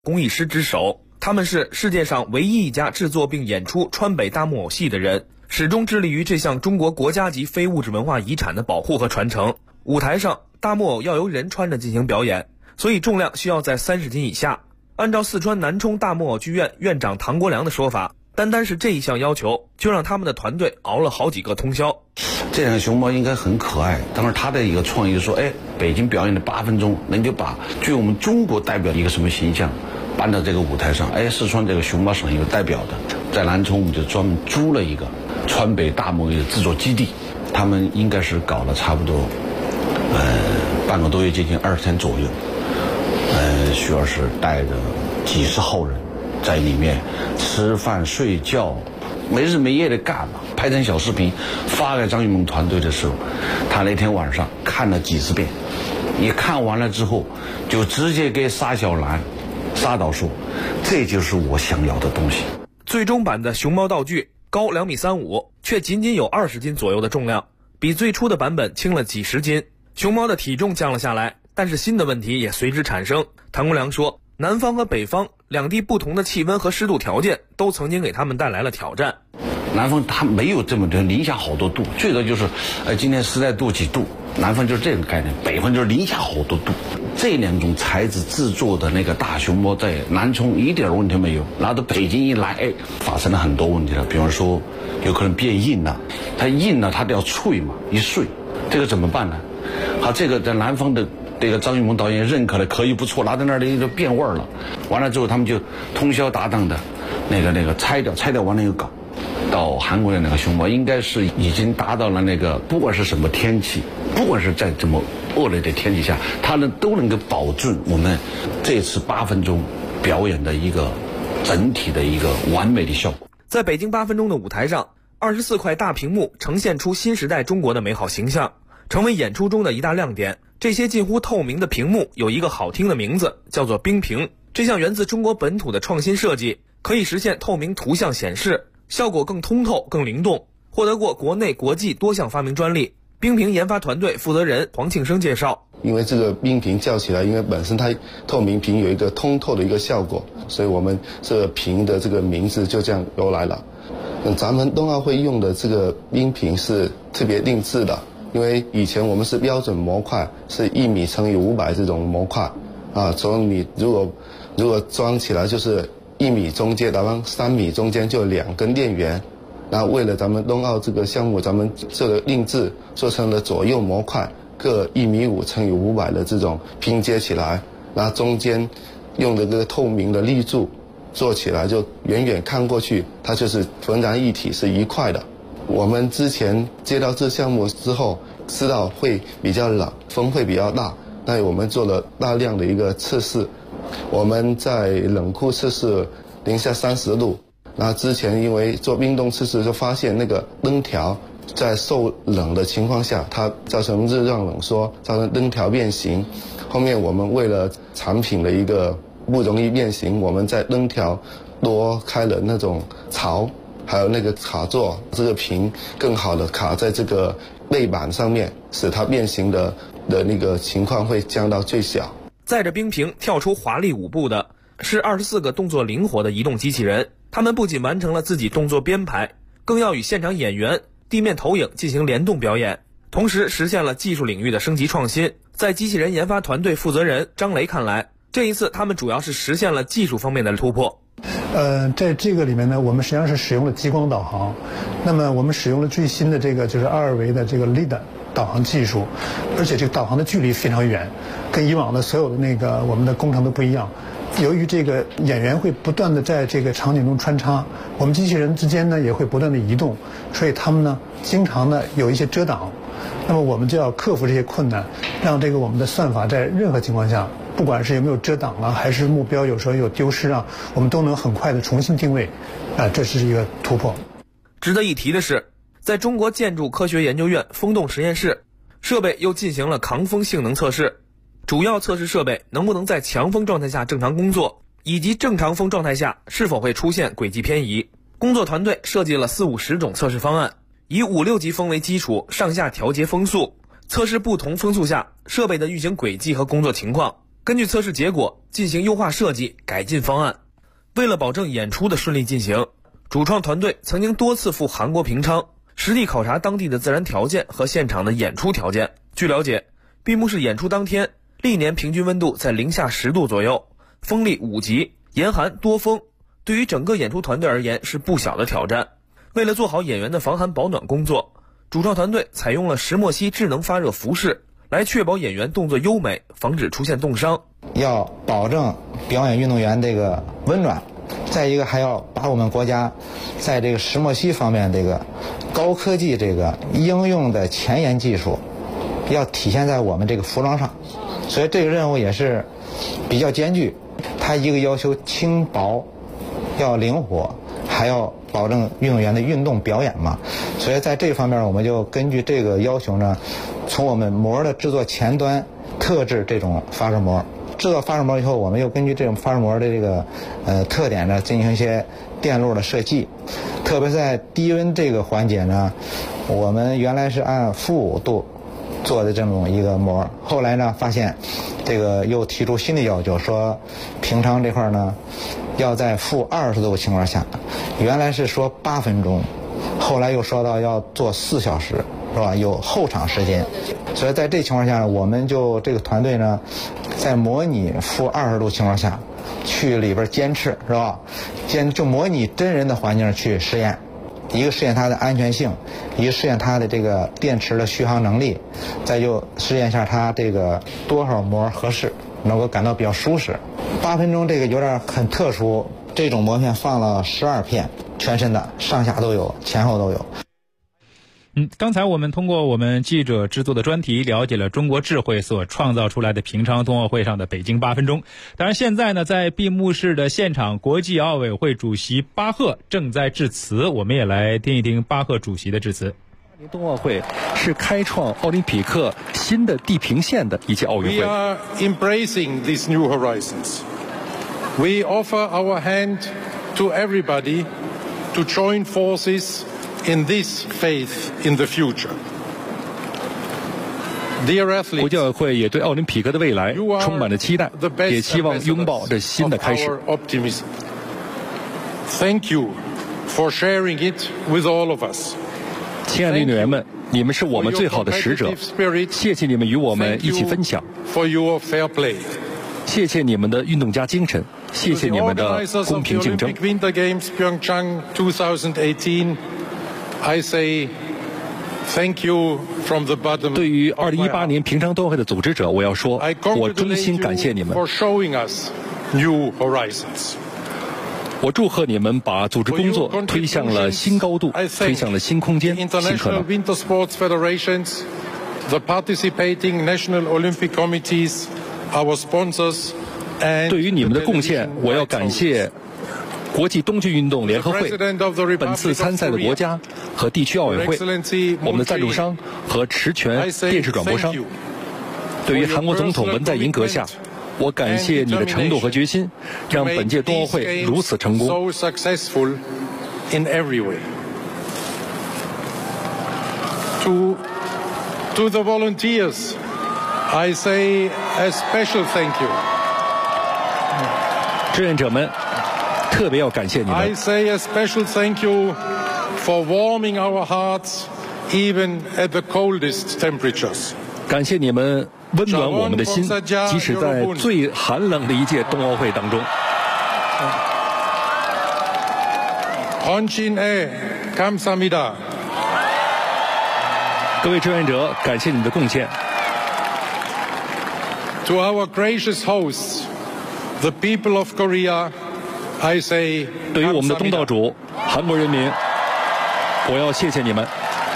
工艺师之首，他们是世界上唯一一家制作并演出川北大木偶戏的人，始终致力于这项中国国家级非物质文化遗产的保护和传承。舞台上，大木偶要由人穿着进行表演，所以重量需要在30斤以下。按照四川南充大木偶剧院院长唐国良的说法，单是这一项要求，就让他们的团队熬了好几个通宵。 这两个熊猫应该很可爱，当然他的一个创意就是说，北京表演的8分钟，能够把具有我们中国代表的一个什么形象搬到这个舞台上。四川这个熊猫是很有代表的，在南充我们就专门租了一个川北大木偶的制作基地，他们应该是搞了差不多半个多月，接近20天左右。徐老师带着几十号人在里面吃饭睡觉，没日没夜的干了，拍成小视频发给张艺谋团队的时候，他那天晚上看了几十遍，一看完了之后就直接给沙小兰沙导说，这就是我想要的东西。 最终版的熊猫道具高2.35米，却仅有20斤左右的重量，比最初的版本轻了几十斤。熊猫的体重降了下来，但是新的问题也随之产生。唐国良说，南方和北方两地不同的气温和湿度条件都曾经给他们带来了挑战。 南方它没有这么多零下好多度，最多就是今天10来度几度，南方就是这个概念，北方就是零下好多度。这两种材质制作的那个大熊猫在南充一点问题没有，拿到北京一来，发生了很多问题了，比方说有可能变硬了，它硬了它都要脆嘛，一碎，这个怎么办呢？好，这个在南方的这个张艺谋导演认可了，可以不错，拿在那里就变味了。完了之后，他们就通宵达旦的那个拆掉完了又搞。到韩国的那个熊猫应该是已经达到了那个，不管是什么天气，不管是在这么恶劣的天气下，它都能够保证我们这次8分钟表演的一个整体的一个完美的效果。 在北京8分钟的舞台上，24块大屏幕呈现出新时代中国的美好形象，成为演出中的一大亮点。这些近乎透明的屏幕有一个好听的名字，叫做冰屏。这项源自中国本土的创新设计，可以实现透明图像显示，效果更通透更灵动，获得过国内国际多项发明专利。冰屏研发团队负责人黄庆生介绍， 因为这个冰屏叫起来，因为本身它透明屏有一个通透的一个效果，所以我们这个屏的这个名字就这样由来了。咱们冬奥会用的这个冰屏是特别定制的，因为以前我们是标准模块，是1米乘以500这种模块啊，所以你如果装起来就是1米中间，然后3米中间就2根电源。然后为了咱们冬奥这个项目，咱们这个定制做成了左右模块各1.5米乘以500的这种拼接起来，然后中间用的这个透明的立柱做起来，就远远看过去它就是浑然一体，是一块的。我们之前接到这项目之后，知道会比较冷，风会比较大，那我们做了大量的一个测试。我们在冷库测试零下30度，那之前因为做冰冻测试就发现那个灯条在受冷的情况下，它造成热胀冷缩，造成灯条变形。后面我们为了产品的一个不容易变形，我们在灯条多开了那种槽，还有那个卡座，这个屏更好的卡在这个背板上面，使它变形的那个情况会降到最小。 载着冰屏跳出华丽舞步的是24个动作灵活的移动机器人，他们不仅完成了自己动作编排，更要与现场演员、地面投影进行联动表演，同时实现了技术领域的升级创新。在机器人研发团队负责人张雷看来，这一次他们主要是实现了技术方面的突破。 在这个里面呢，我们实际上是使用了激光导航。那么我们使用了最新的这个就是2维的这个 LiDAR 导航技术，而且这个导航的距离非常远，跟以往的所有的那个我们的工程都不一样。由于这个演员会不断的在这个场景中穿插，我们机器人之间呢也会不断的移动，所以他们呢经常呢有一些遮挡。那么我们就要克服这些困难，让这个我们的算法在任何情况下，不管是有没有遮挡啊，还是目标有时候有丢失啊，我们都能很快的重新定位，这是一个突破。 值得一提的是，在中国建筑科学研究院风洞实验室，设备又进行了抗风性能测试，主要测试设备能不能在强风状态下正常工作，以及正常风状态下是否会出现轨迹偏移。工作团队设计了40-50种测试方案，以5-6级风为基础，上下调节风速，测试不同风速下设备的运行轨迹和工作情况。 根据测试结果进行优化设计、改进方案。为了保证演出的顺利进行，主创团队曾经多次赴韩国平昌，实地考察当地的自然条件和现场的演出条件。据了解，闭幕式演出当天，历年平均温度在零下10度左右，风力5级，严寒多风，对于整个演出团队而言是不小的挑战。为了做好演员的防寒保暖工作，主创团队采用了石墨烯智能发热服饰，来确保演员动作优美，防止出现冻伤。 要保证表演运动员这个温暖，再一个还要把我们国家在这个石墨烯方面这个高科技这个应用的前沿技术，要体现在我们这个服装上。所以这个任务也是比较艰巨，它一个要求轻薄，要灵活，还要保证运动员的运动表演嘛。所以在这方面我们就根据这个要求呢，从我们膜的制作前端特制这种发热膜，制作发热膜以后，我们又根据这种发热膜的这个特点呢，进行一些电路的设计。特别在低温这个环节呢，我们原来是按-5度做的这么一个膜，后来呢发现这个又提出新的要求，说平常这块呢要在-20度情况下，原来是说8分钟，后来又说到要做4小时，是吧？有后场时间。所以在这情况下，我们就这个团队呢，在模拟-20度情况下去里边监测，是吧？就模拟真人的环境去实验，一个试验它的安全性，一个试验它的这个电池的续航能力，再就试验一下它这个多少膜合适，能够感到比较舒适。8分钟这个有点很特殊，这种膜片放了12片，全身的，上下都有，前后都有。 刚才我们通过我们记者制作的专题了解了中国智慧所创造出来的平昌冬奥会上的北京8分钟。当然现在呢，在闭幕式的现场，国际奥委会主席巴赫正在致辞，我们也来听一听巴赫主席的致辞。 冬奥会是开创奥林匹克新的地平线的一届奥运会。 We are embracing these new horizons. We offer our hand to everybody to join forces in this faith in the future. Dear athletes, 国际奥委会也对奥林匹克的未来充满了期待，也期望拥抱这新的开始。 Thank you for sharing it with all of us. 亲爱的运动员们，你们是我们最好的使者，谢谢你们与我们一起分享， for your fair play. 谢谢你们的运动家精神，谢谢你们的公平竞争。 Winter Games Pyeongchang 2018, I say thank you from the bottom. 对于2018年平昌冬奥会的组织者，我要说，我衷心感谢你们。 for showing us new horizons. 我祝贺你们把组织工作推向了新高度，推向了新空间、新可 International 能。 Winter Sports Federations, the participating national Olympic committees, our sponsors, and 对于你们的贡献，我要感谢国际冬季运动联合会、本次参赛的国家和地区奥委会、我们的赞助商和持权电视转播商。对于韩国总统文在寅阁下，我感谢你的承诺和决心，让本届冬奥会如此成功。 So successful in every way. To the volunteers, I say a special thank you. 志愿者们，特别要感谢你 I 们。 say a special thank you for warming our hearts even at the coldest temperatures. 感谢你们温暖我们的心，即使在最寒冷的一届冬奥会当中。 Honjin-e, 감사합니다. 各位志愿者，感谢你们的贡献。 To our gracious hosts, the people of Korea, I say 对于我们的东道 감사합니다. 主韩国人民，我要谢谢你们。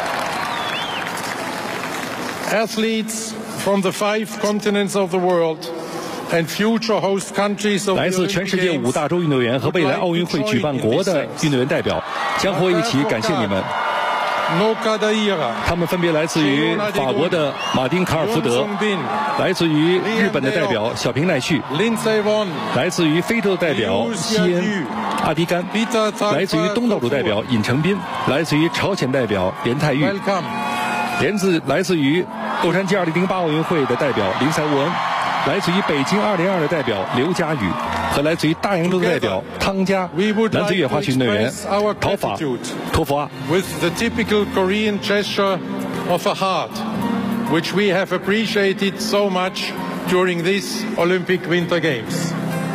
Athletes from the 5 continents of the world and future host countries of 来 the 自全世界 Olympic 5大洲运动员和未来奥运会举办国的运动员代表，将和我一起感谢你们。 Noka Daira, 他们分别来自于法国的马丁·卡尔福德， Yoon Sung-bin, 来自于日本的代表小平奈绪， Lindsey Vonn, 来自于非洲的代表西恩·阿迪甘， Peter 来自于东道主代表尹成斌，来自于朝鲜代表连泰玉， welcome. 来自于洛杉矶2008奥运会的代表林赛·沃恩， 来自于北京202的代表刘佳宇和来自于大洋洲的代表汤佳，男子越野滑雪运动员陶法托佛阿。 With the typical Korean gesture of a heart, which we have appreciated so much during these Olympic Winter Games.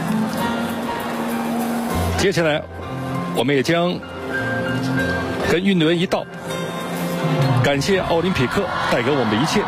接下来，我们也将跟运动员一道，感谢奥林匹克带给我们的一切。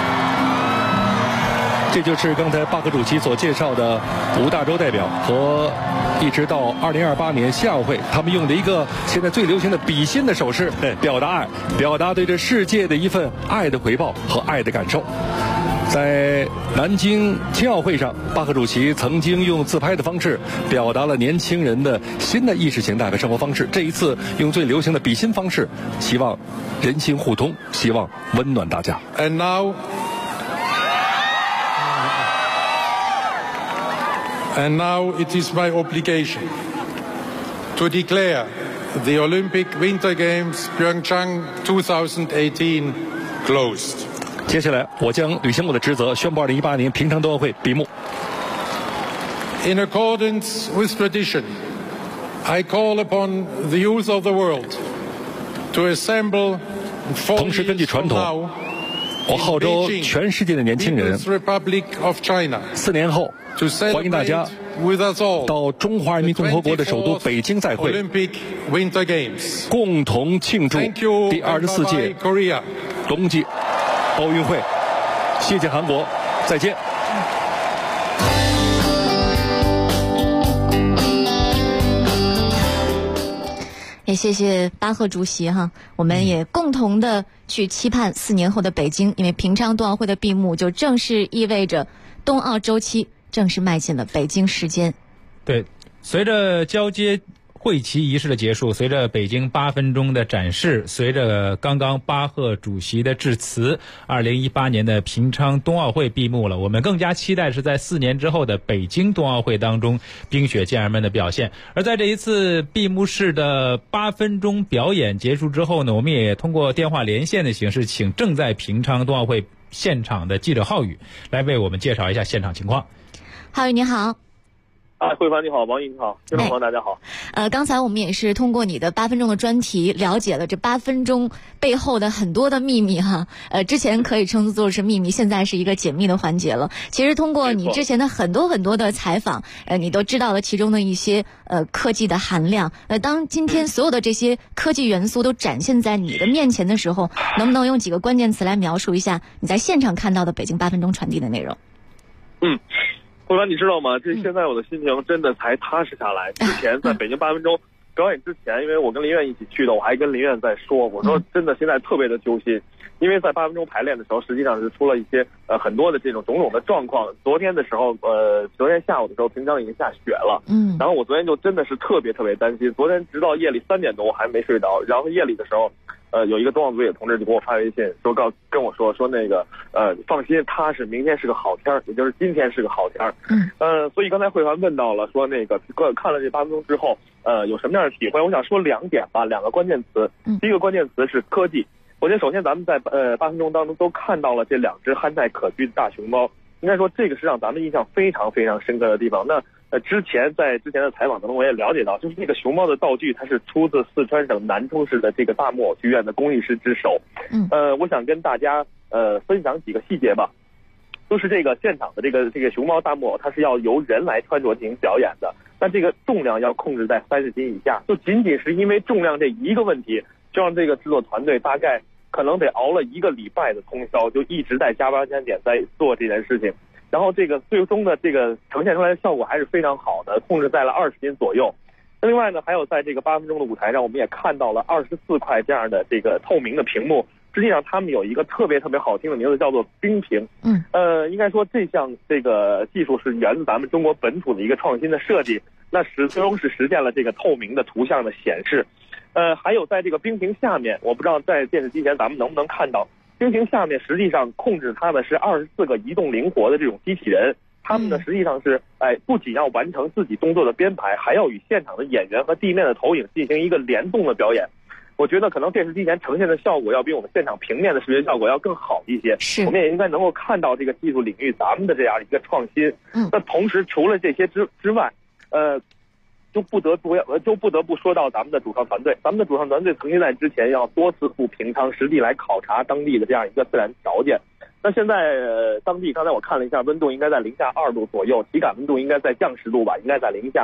这就是刚才巴赫主席所介绍的5大洲代表和一直到2028年夏奥会，他们用的一个现在最流行的比心的手势，表达爱，表达对这世界的一份爱的回报和爱的感受。在南京青奥会上，巴赫主席曾经用自拍的方式表达了年轻人的新的意识形态和生活方式。这一次用最流行的比心方式，希望人心互通，希望温暖大家。 And now it is my obligation to declare the Olympic Winter Games Pyeongchang 2018 closed. 接下来，我将履行我的职责，宣布2018年平昌冬奥会闭幕。 In accordance with tradition, I call upon the youth of the world to assemble 同时，根据传统，我号召全世界的年轻人，4年后，欢迎大家到中华人民共和国的首都北京再会，共同庆祝第24届冬季奥运会。谢谢韩国，再见。 也谢谢巴赫主席哈，我们也共同的去期盼4年后的北京，因为平昌冬奥会的闭幕就正式意味着冬奥周期正式迈进了北京时间。 对，随着交接会旗仪式的结束，随着北京8分钟的展示，随着刚刚巴赫主席的致辞，2018年的平昌冬奥会闭幕了。我们更加期待是在4年之后的北京冬奥会当中冰雪健儿们的表现。而在这一次闭幕式的8分钟表演结束之后呢，我们也通过电话连线的形式，请正在平昌冬奥会现场的记者浩宇来为我们介绍一下现场情况。 浩宇你好。 慧凡你好，王毅你好，听众朋友大家好。 刚才我们也是通过你的8分钟的专题，了解了这8分钟背后的很多的秘密哈。之前可以称作是秘密，现在是一个解密的环节了。其实通过你之前的很多的采访，你都知道了其中的一些科技的含量。当今天所有的这些科技元素都展现在你的面前的时候，能不能用几个关键词来描述一下你在现场看到的北京8分钟传递的内容？ 慧凡，你知道吗？这现在我的心情真的才踏实下来。之前在北京8分钟表演之前，因为我跟林苑一起去的，我还跟林苑在说，我说真的现在特别的揪心，因为在8分钟排练的时候，实际上是出了一些很多的这种种种的状况。昨天的时候，昨天下午的时候，平昌已经下雪了，然后我昨天就真的是特别担心，昨天直到夜里3点多我还没睡着，然后夜里的时候。有一个冬奥组的同志就给我发微信说跟我说那个放心，踏实，明天是个好天，也就是今天是个好天。所以刚才慧凡问到了说那个看了这8分钟之后有什么样的体会，我想说2点吧，2个关键词。第一个关键词是科技。我觉得首先咱们在8分钟当中都看到了这2只憨态可掬的大熊猫，应该说这个是让咱们印象非常深刻的地方。那之前的采访当中我也了解到，就是这个熊猫的道具它是出自四川省南充市的这个大木偶剧院的工艺师之手。我想跟大家分享几个细节吧。就是这个现场的这个熊猫大木偶，它是要由人来穿着进行表演的，但这个重量要控制在30斤以下，就仅仅是因为重量这一个问题，就让这个制作团队大概可能得熬了1个礼拜的通宵，就一直在加班加点在做这件事情。然后这个最终的这个呈现出来的效果还是非常好的，控制在了20斤左右。另外呢，还有在这个8分钟的舞台上，我们也看到了24块这样的这个透明的屏幕。实际上他们有一个特别好听的名字，叫做冰屏。应该说这项这个技术是源自咱们中国本土的一个创新的设计，那最终是实现了这个透明的图像的显示。还有在这个冰屏下面，我不知道在电视机前咱们能不能看到，冰屏下面实际上控制它的是24个移动灵活的这种机器人，他们呢实际上是不仅要完成自己动作的编排，还要与现场的演员和地面的投影进行一个联动的表演。 我觉得可能电视机前呈现的效果要比我们现场平面的视觉效果要更好一些。 是， 我们也应该能够看到这个技术领域咱们的这样一个创新。那同时除了这些之外，就不得不说到咱们的主创团队。咱们的主创团队曾经在之前要多次赴平昌实地来考察当地的这样一个自然条件。那现在当地刚才我看了一下，温度应该在零下2度左右，体感温度应该在降10度吧，应该在零下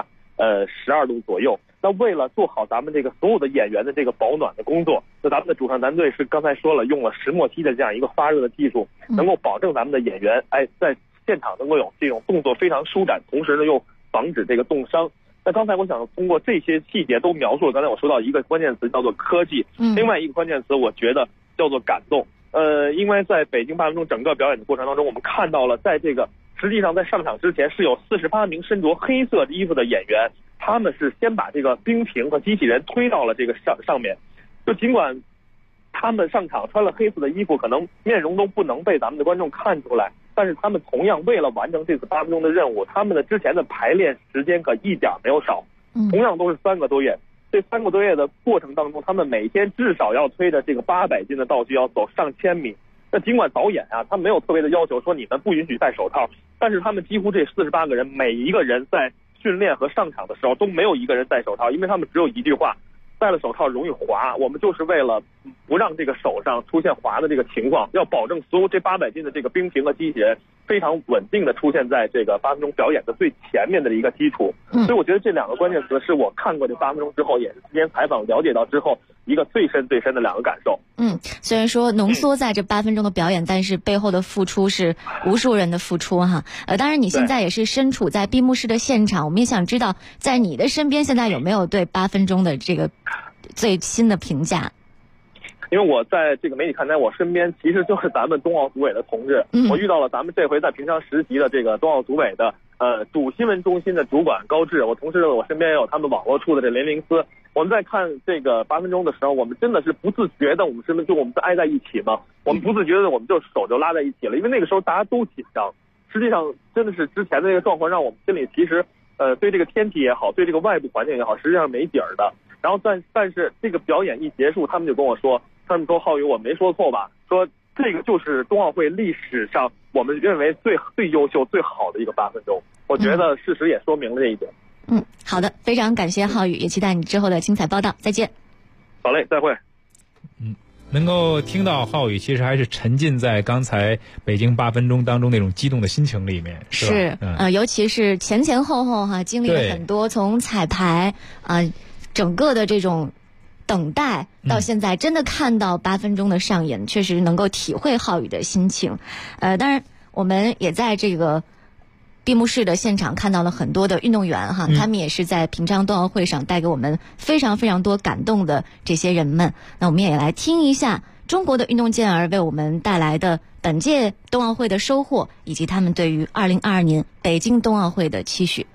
12度左右。那为了做好咱们这个所有的演员的这个保暖的工作，那咱们的主创团队是刚才说了，用了石墨烯的这样一个发热的技术，能够保证咱们的演员在现场能够有这种动作非常舒展，同时呢又防止这个冻伤。那刚才我想通过这些细节都描述了，刚才我说到一个关键词叫做科技，另外一个关键词我觉得叫做感动。因为在北京8分钟整个表演的过程当中，我们看到了在这个实际上在上场之前是有48名身着黑色衣服的演员，他们是先把这个冰瓶和机器人推到了这个上面，就尽管他们上场穿了黑色的衣服，可能面容都不能被咱们的观众看出来，但是他们同样为了完成这次8分钟的任务，他们的之前的排练时间可一点没有少，同样都是3个多月。这3个多月的过程当中，他们每天至少要推着这个800斤的道具要走上千米。那尽管导演他没有特别的要求说你们不允许戴手套，但是他们几乎这48个人每一个人在训练和上场的时候都没有一个人戴手套，因为他们只有一句话：戴了手套容易滑。我们就是为了不让这个手上出现滑的这个情况，要保证所有这800斤的这个冰瓶和机器人非常稳定的出现在这个8分钟表演的最前面的一个基础。所以我觉得这2个关键词是我看过这8分钟之后，也是之前采访了解到之后一个最深的2个感受。 虽然说浓缩在这8分钟的表演，但是背后的付出是无数人的付出哈。当然你现在也是身处在闭幕式的现场，我们也想知道在你的身边现在有没有对8分钟的这个最新的评价。 因为我在这个媒体看台，我身边其实就是咱们冬奥组委的同志，我遇到了咱们这回在平昌实习的这个冬奥组委的主新闻中心的主管高志，我同时我身边也有他们网络处的这连明思。我们在看这个8分钟的时候，我们真的是不自觉的，我们是挨在一起嘛，我们不自觉的我们就手就拉在一起了，因为那个时候大家都紧张。实际上真的是之前的那个状况让我们心里其实对这个天气也好，对这个外部环境也好，实际上没底儿的。然后但是这个表演一结束，他们就跟我说，浩宇我没说错吧，说这个就是冬奥会历史上我们认为最优秀最好的一个8分钟。我觉得事实也说明了这一点。 好的，非常感谢浩宇，也期待你之后的精彩报道，再见。 好嘞，再会。 能够听到浩宇其实还是沉浸在刚才北京8分钟当中那种激动的心情里面，是吧？ 尤其是前后哈，经历了很多，从彩排整个的这种等待到现在真的看到8分钟的上演，确实能够体会浩宇的心情。当然我们也在这个闭幕式的现场看到了很多的运动员哈，他们也是在平昌冬奥会上带给我们非常非常多感动的这些人们。那我们也来听一下中国的运动健儿为我们带来的本届冬奥会的收获，以及他们对于2022年北京冬奥会的期许。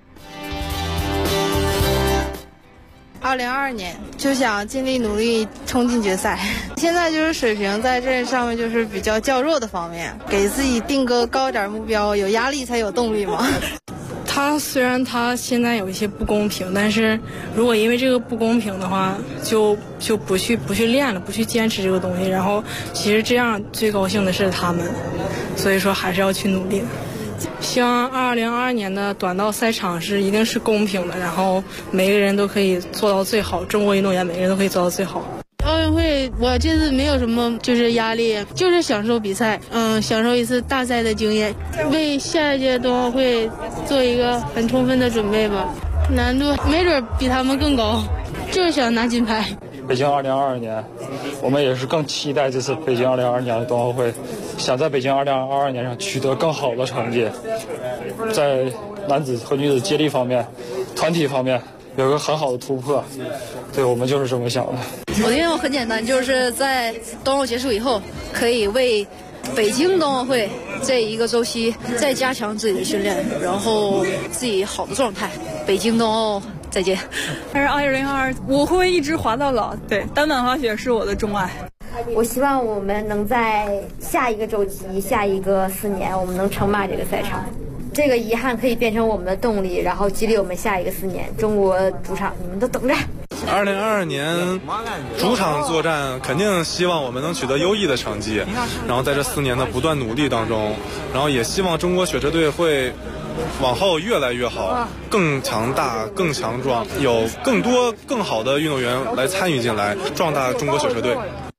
2022年就想尽力努力冲进决赛，现在就是水平在这上面就是比较较弱的方面，给自己定个高一点目标，有压力才有动力嘛。 虽然他现在有一些不公平，但是如果因为这个不公平的话，就不去练了，不去坚持这个东西，然后其实这样最高兴的是他们，所以说还是要去努力的。希望2022年的短道赛场一定是公平的，然后每个人都可以做到最好，中国运动员每个人都可以做到最好。 奥运会我这次没有什么就是压力，就是享受比赛，享受一次大赛的经验，为下一届冬奥会做一个很充分的准备吧。难度没准比他们更高，就是想拿金牌。 北京2022年，我们也是更期待这次北京2022年的冬奥会，想在北京2022年上取得更好的成绩，在男子和女子接力方面、团体方面有个很好的突破。对，我们就是这么想的。 我的愿望很简单，就是在冬奥结束以后，可以为北京冬奥会这一个周期再加强自己的训练，然后自己好的状态。北京冬奥再见。 但是2022我会一直滑到老，对，单板滑雪是我的钟爱。 我希望我们能在下一个周期、下一个4年，我们能称霸这个赛场。这个遗憾可以变成我们的动力，然后激励我们下一个4年。中国主场，你们都等着。 2022年主场作战肯定希望我们能取得优异的成绩，然后在这4年的不断努力当中，然后也希望中国雪车队会往后越来越好，更强大更强壮，有更多更好的运动员来参与进来，壮大中国雪车队。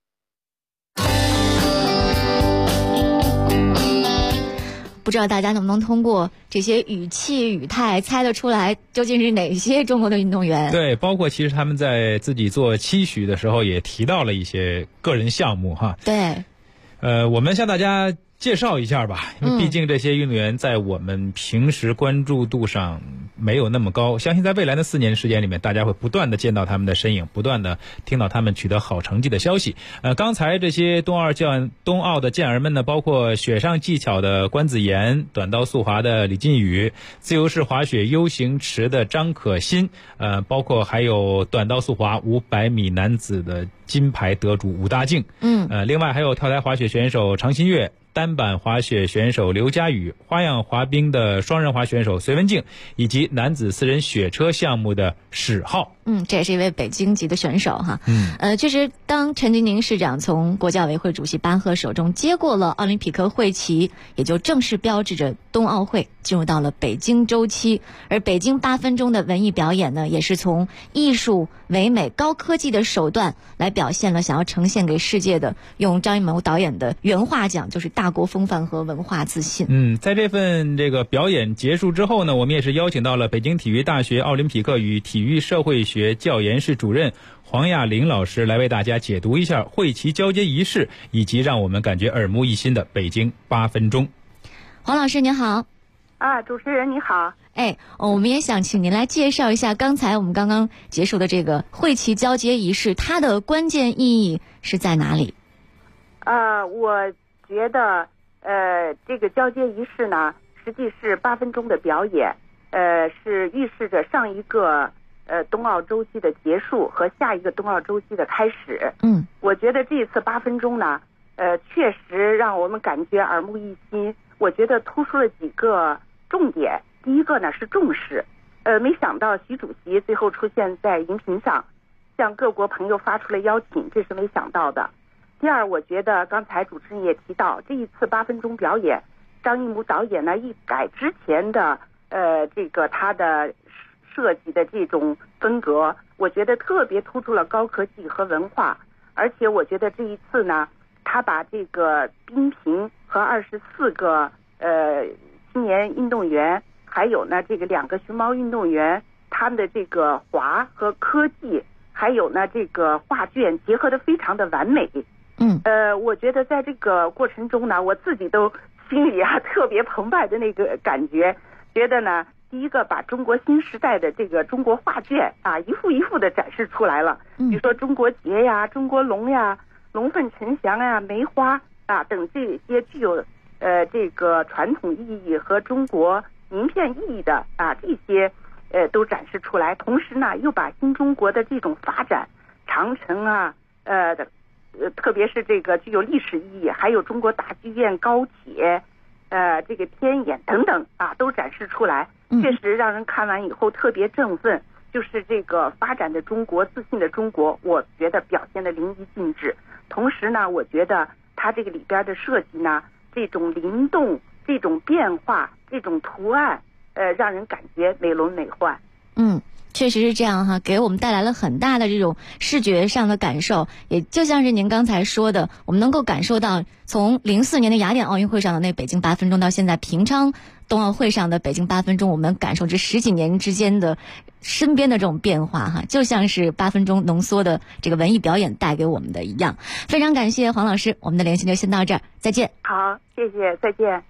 不知道大家能不能通过这些语气语态猜得出来究竟是哪些中国的运动员？ 对，包括其实他们在自己做期许的时候也提到了一些个人项目哈。 对， 我们向大家介绍一下吧，因为毕竟这些运动员在我们平时关注度上没有那么高，相信在未来的4年时间里面，大家会不断的见到他们的身影，不断的听到他们取得好成绩的消息。刚才这些冬奥的健儿们呢，包括雪上技巧的关子妍，短道速滑的李靖宇，自由式滑雪 U 型池的张可欣，包括还有短道速滑500米男子的金牌得主武大靖，另外还有跳台滑雪选手常新月，单板滑雪选手刘佳宇，花样滑冰的双人滑选手隋文静，以及男子4人雪车项目的史浩。 这也是一位北京籍的选手哈。确实，当陈吉宁市长从国际奥委会主席巴赫手中接过了奥林匹克会旗，也就正式标志着冬奥会进入到了北京周期。而北京8分钟的文艺表演呢，也是从艺术、唯美、高科技的手段来表现了想要呈现给世界的，用张艺谋导演的原话讲，就是大国风范和文化自信。 在这份表演结束之后呢，我们也是邀请到了北京体育大学奥林匹克与体育社会学教研室主任黄亚玲老师来为大家解读一下会旗交接仪式，以及让我们感觉耳目一新的北京8分钟。 黄老师您好。 主持人你好。 我们也想请您来介绍一下刚才我们刚刚结束的这个会旗交接仪式，它的关键意义是在哪里？ 我觉得这个交接仪式呢，实际是8分钟的表演，是预示着上一个冬奥周期的结束和下一个冬奥周期的开始。我觉得这一次8分钟呢，确实让我们感觉耳目一新。我觉得突出了几个重点。第一个呢是重视，没想到习主席最后出现在荧屏上，向各国朋友发出了邀请，这是没想到的。第二，我觉得刚才主持人也提到，这一次8分钟表演，张艺谋导演呢一改之前的他的设计的这种风格，我觉得特别突出了高科技和文化。而且我觉得这一次呢，他把这个冰屏和24个青年运动员，还有呢这个2个熊猫运动员，他们的这个滑和科技，还有呢这个画卷结合得非常的完美。我觉得在这个过程中呢，我自己都心里特别澎湃的那个感觉，觉得呢第一个把中国新时代的这个中国画卷一幅一幅的展示出来了，比如说中国结呀、中国龙呀、龙凤呈祥呀、梅花等这些具有这个传统意义和中国名片意义的这些都展示出来。同时呢，又把新中国的这种发展，长城特别是这个具有历史意义，还有中国大剧院、高铁，这个天眼等等都展示出来，确实让人看完以后特别振奋。就是这个发展的中国、自信的中国，我觉得表现得淋漓尽致。同时呢，我觉得它这个里边的设计呢，这种灵动、这种变化、这种图案，让人感觉美轮美奂。 确实是这样哈，给我们带来了很大的这种视觉上的感受。也就像是您刚才说的，我们能够感受到从04年的雅典奥运会上的那北京8分钟，到现在平昌冬奥会上的北京8分钟，我们感受这10几年之间的身边的这种变化哈，就像是8分钟浓缩的这个文艺表演带给我们的一样。非常感谢黄老师，我们的连线就先到这儿，再见。 好，谢谢，再见。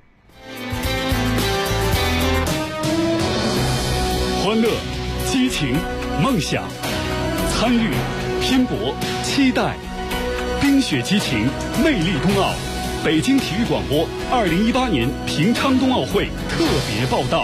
欢乐、激情、梦想，参与、拼搏、期待，冰雪激情，魅力冬奥。北京体育广播2018年平昌冬奥会特别报道。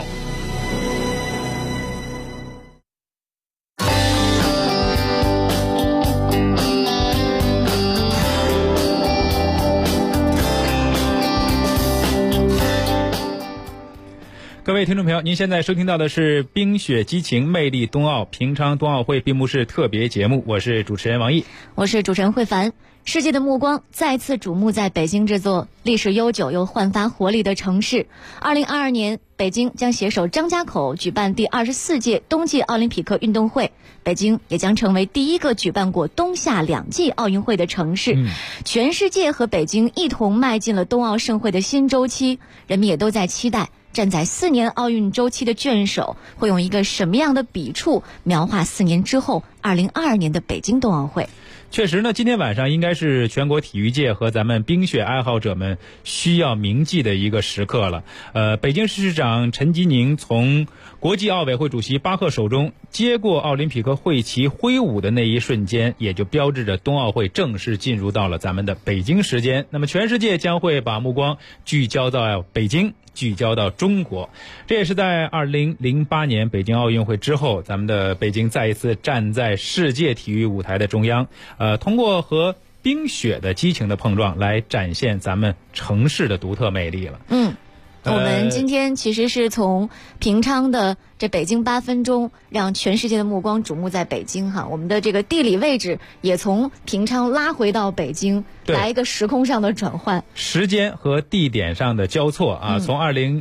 各位位听众朋友，您现在收听到的是《冰雪激情魅力冬奥》平昌冬奥会闭幕式特别节目，我是主持人王毅， 我是主持人慧凡。世界的目光再次瞩目在北京这座历史悠久又焕发活力的城市。2022年，北京将携手张家口举办第24届冬季奥林匹克运动会，北京也将成为第一个举办过冬夏2季奥运会的城市。全世界和北京一同迈进了冬奥盛会的新周期，人们也都在期待站在4年奥运周期的卷首会用一个什么样的笔触描画4年之后2022年的北京冬奥会。 确实呢，今天晚上应该是全国体育界和咱们冰雪爱好者们需要铭记的一个时刻了。北京市市长陈吉宁从国际奥委会主席巴赫手中接过奥林匹克会旗挥舞的那一瞬间，也就标志着冬奥会正式进入到了咱们的北京时间。那么全世界将会把目光聚焦到北京，聚焦到中国。这也是在2008年北京奥运会之后，咱们的北京再一次站在世界体育舞台的中央，通过和冰雪的激情的碰撞来展现咱们城市的独特魅力了。 我们今天其实是从平昌的这北京8分钟，让全世界的目光瞩目在北京哈。我们的这个地理位置也从平昌拉回到北京，来一个时空上的转换， 时间和地点上的交错啊。从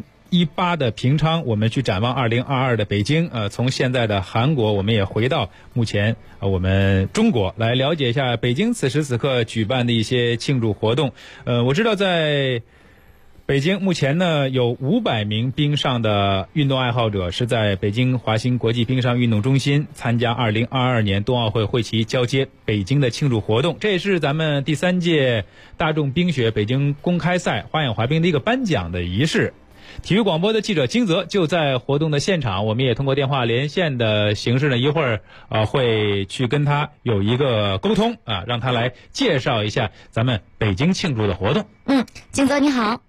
2018的平昌，我们去展望2022的北京。从现在的韩国，我们也回到目前我们中国，来了解一下北京此时此刻举办的一些庆祝活动。我知道在北京目前呢，有500名冰上的运动爱好者是在北京华新国际冰上运动中心参加2022年冬奥会会旗交接北京的庆祝活动。这也是咱们第3届大众冰雪北京公开赛花样滑冰的一个颁奖的仪式。体育广播的记者金泽就在活动的现场，我们也通过电话连线的形式呢，一会儿会去跟他有一个沟通啊，让他来介绍一下咱们北京庆祝的活动。 金泽你好。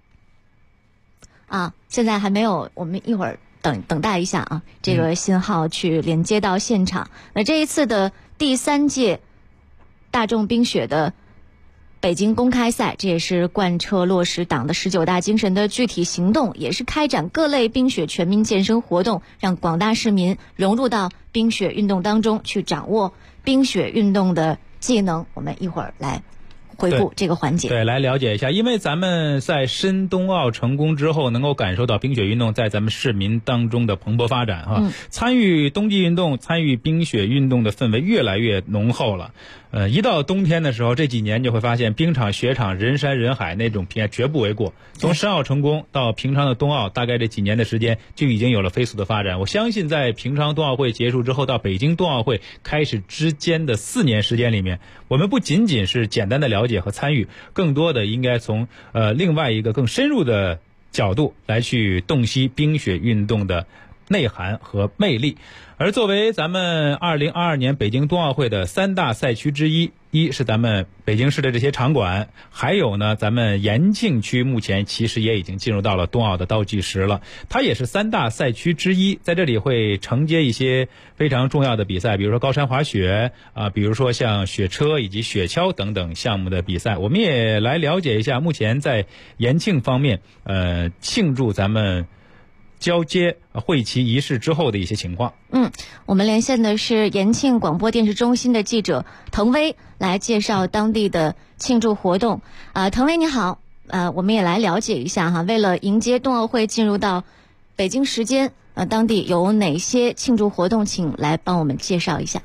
现在还没有，我们一会儿等待一下啊，这个信号去连接到现场。那这一次的第3届大众冰雪的北京公开赛，这也是贯彻落实党的19大精神的具体行动，也是开展各类冰雪全民健身活动，让广大市民融入到冰雪运动当中，去掌握冰雪运动的技能。我们一会儿来回顾这个环节， 对，来了解一下。因为咱们在申冬奥成功之后，能够感受到冰雪运动在咱们市民当中的蓬勃发展哈。参与冬季运动、参与冰雪运动的氛围越来越浓厚了。一到冬天的时候，这几年就会发现冰场、雪场人山人海，那种平绝不为过。从申奥成功到平昌的冬奥，大概这几年的时间就已经有了飞速的发展。我相信在平昌冬奥会结束之后到北京冬奥会开始之间的4年时间里面，我们不仅仅是简单的了解和参与，更多的应该从另外一个更深入的角度来去洞悉冰雪运动的内涵和魅力。而作为咱们2022年北京冬奥会的3大赛区之一，一是咱们北京市的这些场馆，还有呢咱们延庆区目前其实也已经进入到了冬奥的倒计时了，它也是3大赛区之一，在这里会承接一些非常重要的比赛，比如说高山滑雪比如说像雪车以及雪橇等等项目的比赛。我们也来了解一下目前在延庆方面庆祝咱们交接会旗仪式之后的一些情况。 我们连线的是延庆广播电视中心的记者滕威，来介绍当地的庆祝活动。滕威你好，我们也来了解一下哈，为了迎接冬奥会进入到北京时间，当地有哪些庆祝活动，请来帮我们介绍一下。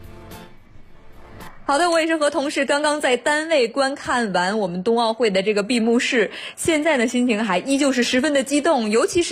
好的，我也是和同事刚刚在单位观看完我们冬奥会的这个闭幕式，现在呢心情还依旧是十分的激动，尤其是